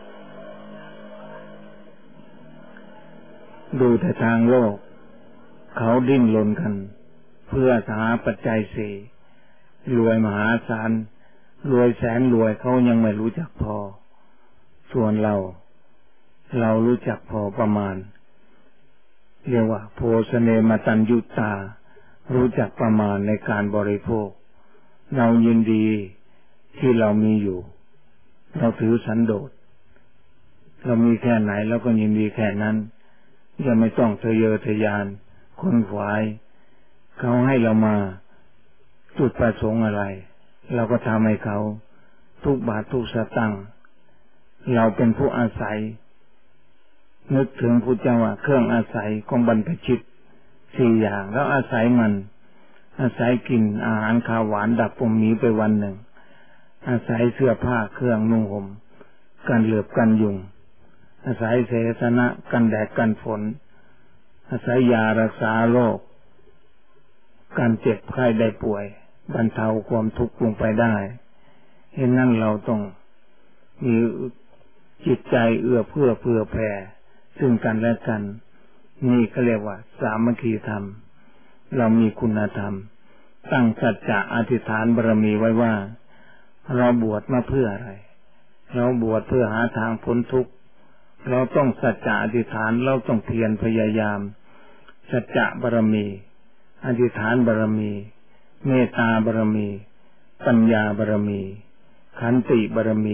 ดูแต่ทางโลกเขาดิ้นรนกันเพื่อหาปัจจัยสี่รวยมหาศาลรวยแสนรวยเขายังไม่รู้จักพอส่วนเรารู้จักพอประมาณเรียกว่าโภชเนมตัญญูตารู้จักประมาณในการบริโภคเรายินดีที่เรามีอยู่เราถือสันโดษเรามีแค่ไหนเราก็ยินดีแค่นั้นอย่าไม่ต้องทะเยอทะยานคนขวายเขาให้เรามาจุดประสงค์อะไรเราก็ทำให้เขาทุกบาททุกสตางค์เราเป็นผู้อาศัยนึกถึงพุทธเจ้าว่าเครื่องอาศัยของบรรพชิต4อย่างแล้วอาศัยมันอาศัยกินอาหารข้าวหวานดับปมหมีไปวันหนึ่งอาศัยเสื้อผ้าเครื่องนุ่งห่มกันเหลือบกันยุงอาศัยเสสนะกันแดดกันฝนอาศัยยารักษาโรคการเจ็บไข้ได้ป่วยบรรเทาความทุกข์ลงไปได้เห็นนั้นเราต้องมีจิตใจเอื้อเผื่อแผ่ซึ่งกันและกันนี่ก็เรียกว่าสามัคคีธรรมเรามีคุณธรรมตั้งสัจจะอธิษฐานบารมีไว้ว่าเราบวชมาเพื่ออะไรเราบวชเพื่อหาทางพ้นทุกข์เราต้องสัจจะอธิษฐานเราต้องเพียรพยายามสัจจะบารมีอธิษฐานบารมีเมตตาบารมีปัญญาบารมีขันติบารมี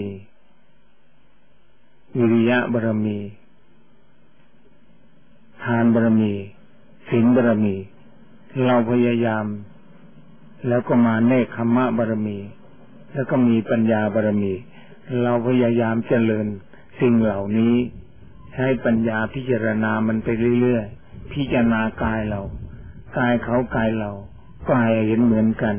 วิริยะบารมีทานบารมีศีลบารมีเราพยายามแล้วก็มาเนกขัมมะบารมีแล้วก็มีปัญญาบารมีเราพยายามเจริญสิ่งเหล่านี้ใช้ปัญญาพิจารณามันไปเรื่อยๆพิจารณากายเรากายเขากายเราก็ให้เห็นเหมือนกัน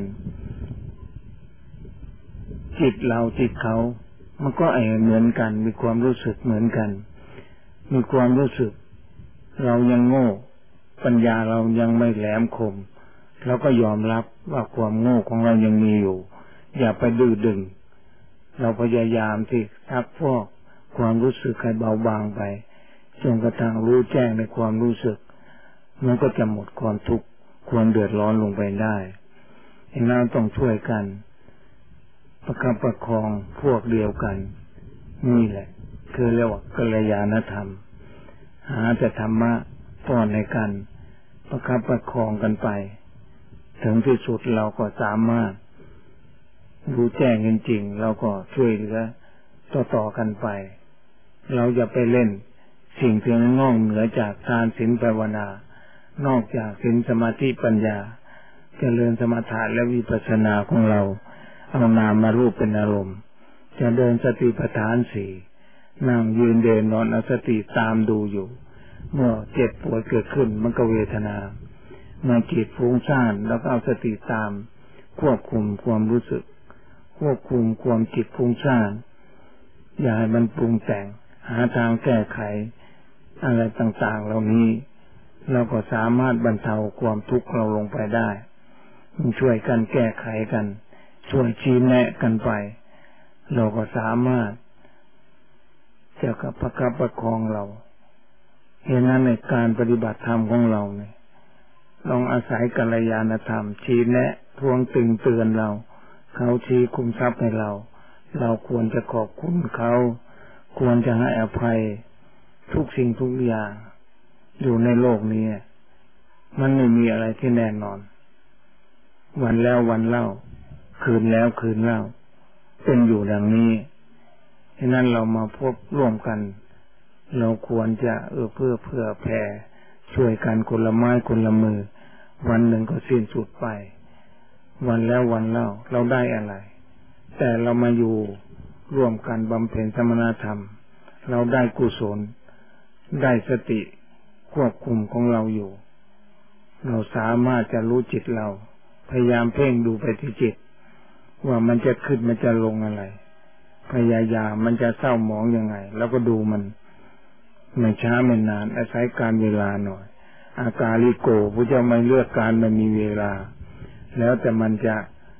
จิตเราจิตเขามันก็เหมือนกันมีความรู้สึกเหมือนกันมีความรู้สึกเรายังโง่ปัญญาเรายังไม่แหลมคมเราก็ยอมรับว่าความโง่ของเรายังมีอยู่อย่าไปดื้อดึงเราพยายามที่ซักฟอกความรู้สึกให้เบาบางไปจนกระทั่งรู้แจ้งในความรู้สึกมันก็จะหมดความทุกข์ความเดือดร้อนลงไปได้เราต้องช่วยกันประคับประคองพวกเดียวกันนี่แหละคือเรียกว่ากัลยาณธรรมหาแต่ธรรมะป้อนให้กันประคับประคองกันไปถึงที่สุดเราก็สามารถรู้แจ้งจริงๆเราก็ช่วยเหลือต่อกันไปเราอย่าไปเล่นสิ่งที่มันนอกเหนือจากทานศีลภาวนานอกจากศีลสมาธิปัญญาเจริญสมถะและวิปัสสนาของเราเอานามมารูปเป็นอารมณ์จะเดินสติปัฏฐานสี่นั่งยืนเดินนอนเอาสติตามดูอยู่เมื่อเจ็บปวดเกิดขึ้นมันก็เวทนาเมื่อจิตฟุ้งซ่านแล้วก็เอาสติตามควบคุมความรู้สึกควบคุมความจิตฟุ้งซ่านอย่าให้มันปรุงแต่งหาทางแก้ไขอะไรต่างๆเหล่านี้เราก็สามารถบรรเทาความทุกข์เราลงไปได้ช่วยกันแก้ไขกันช่วยชี้แนะกันไปเราก็สามารถจะประคับประคองเราเหตุนั้นในการปฏิบัติธรรมของเราเนี่ยลองอาศัยกัลยาณธรรมชี้แนะทวงตึงเตือนเราเขาชี้คุมทรัพย์ให้เราเราควรจะขอบคุณเขาควรจะให้อภัยทุกสิ่งทุกอย่างอยู่ในโลกนี้มันไม่มีอะไรที่แน่นอนวันแล้ววันเล่าคืนแล้วคืนเล่าเป็นอยู่ดังนี้ฉะนั้นเรามาพบร่วมกันเราควรจะเพื่อแผ่ช่วยกันคนละไม้คนละมือวันหนึ่งก็สิ้นสุดไปวันแล้ววันเล่าเราได้อะไรแต่เรามาอยู่ร่วมกันบำเพ็ญสมณธรรมเราได้กุศลได้สติควบคุมของเราอยู่เราสามารถจะรู้จิตเราพยายามเพ่งดูไปที่จิตว่ามันจะขึ้นมันจะลงอะไรพยายามมันจะเศร้าหมองยังไงแล้วก็ดูมันไม่ช้าไม่นานอาศัยการเวลาหน่อยอากาลิโกพระเจ้าไม่เลือกการไม่มีเวลาแล้วแต่มันจะ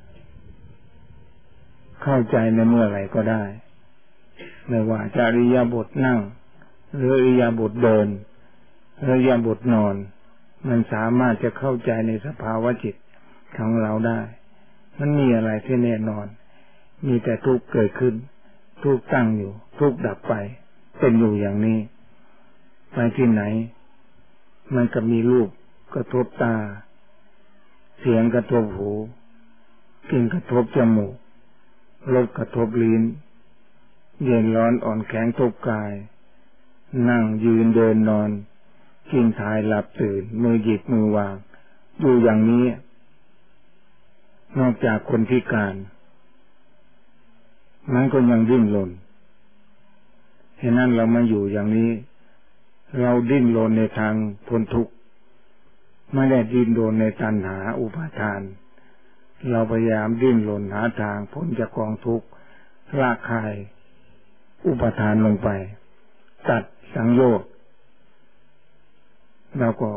เข้าใจในเมื่อไหร่ก็ได้ไม่ว่าจะอิริยาบถนั่งหรืออิริยาบถเดินหรืออิริยาบถนอนมันสามารถจะเข้าใจในสภาวะจิตของเราได้มันมีอะไรที่แน่นอนมีแต่ทุกข์เกิดขึ้นทุกข์ตั้งอยู่ทุกข์ดับไปเป็นอยู่อย่างนี้ไปที่ไหนมันก็มีรูปกระทบตาเสียงกระทบหูกลิ่นกระทบจมูกรสกระทบลิ้นเย็นร้อนอ่อนแข็งทบกายนั่งยืนเดินนอนกินถ่ายหลับตื่นมือหยิบมือวางอยู่อย่างนี้นอกจากคนพิการมันก็ยังดิ้นรนฉะนั้นเรามาอยู่อย่างนี้เราดิ้นรนในทางพ้นทุกข์ไม่ได้ดิ้นรนในตัณหาอุปาทานเราพยายามดิ้นรนหาทางพ้นจากกองทุกข์ละคายอุปาทานลงไปตัดสังโยชน์เราก็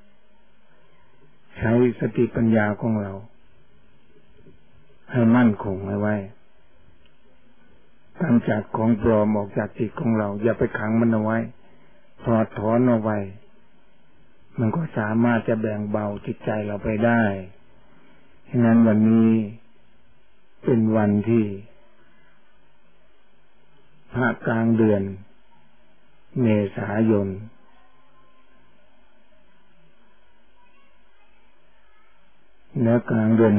ใช้สติปัญญาของเราให้มั่นคงไว้ำจัดของปลอมออกจากจิตของเราอย่าไปขังมันเอาไว้ถอดถอนเอาไว้มันก็สามารถจะแบ่งเบาจิตใจเราไปได้ฉะนั้นวันนี้เป็นวันที่ภาคกลางเดือนเมษายนและกลางเดือน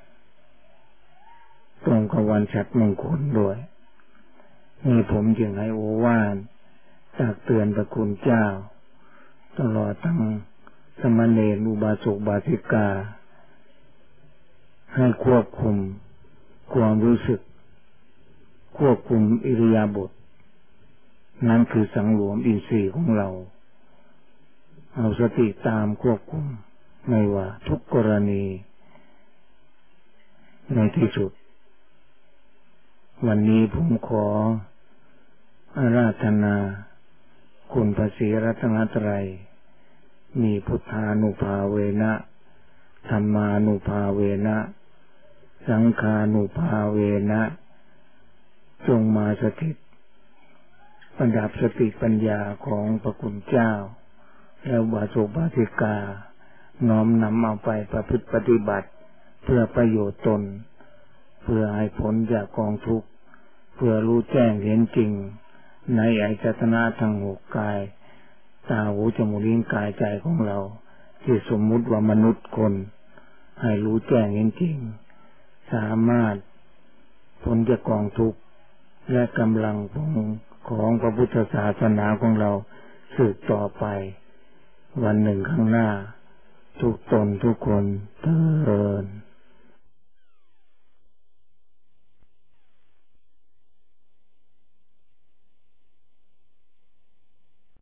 5ตรงกับวันฉัตรมงคลด้วยนี่ผมจึงให้โอวาทตักเตือนพระคุณเจ้าตลอดทั้งสมณเณรอุบาสกบาสิกาให้ควบคุมความรู้สึกควบคุมอิริยาบถนั่นคือสังรวมอินทรีย์ของเราเอาสติตามควบคุมไม่ว่าทุกกรณีในที่สุดวันนี้ผมขออาราธนาคุณพระศรีรัตนตรัยมีพุทธานุภาเวนะธัมมานุภาเวนะสังฆานุภาเวนะจงมาสถิตประดับสติปัญญาของพระคุณเจ้าและอุบาสกบาสิกาน้อมนำเอาไปประพฤติปฏิบัติเพื่อประโยชน์ตนเพื่อให้พ้นจากกองทุกข์เพื่อรู้แจ้งเห็นจริงในอายตนะทั้ง6กายตาหูจมูกลิ้นกายใจของเราที่สมมุติว่ามนุษย์คนให้รู้แจ้งเห็นจริงสามารถพ้นจากกองทุกข์และกำลังของพระพุทธศาสนาของเราสืบต่อไปวันหนึ่งข้างหน้าทุกตนทุกคนเทอญ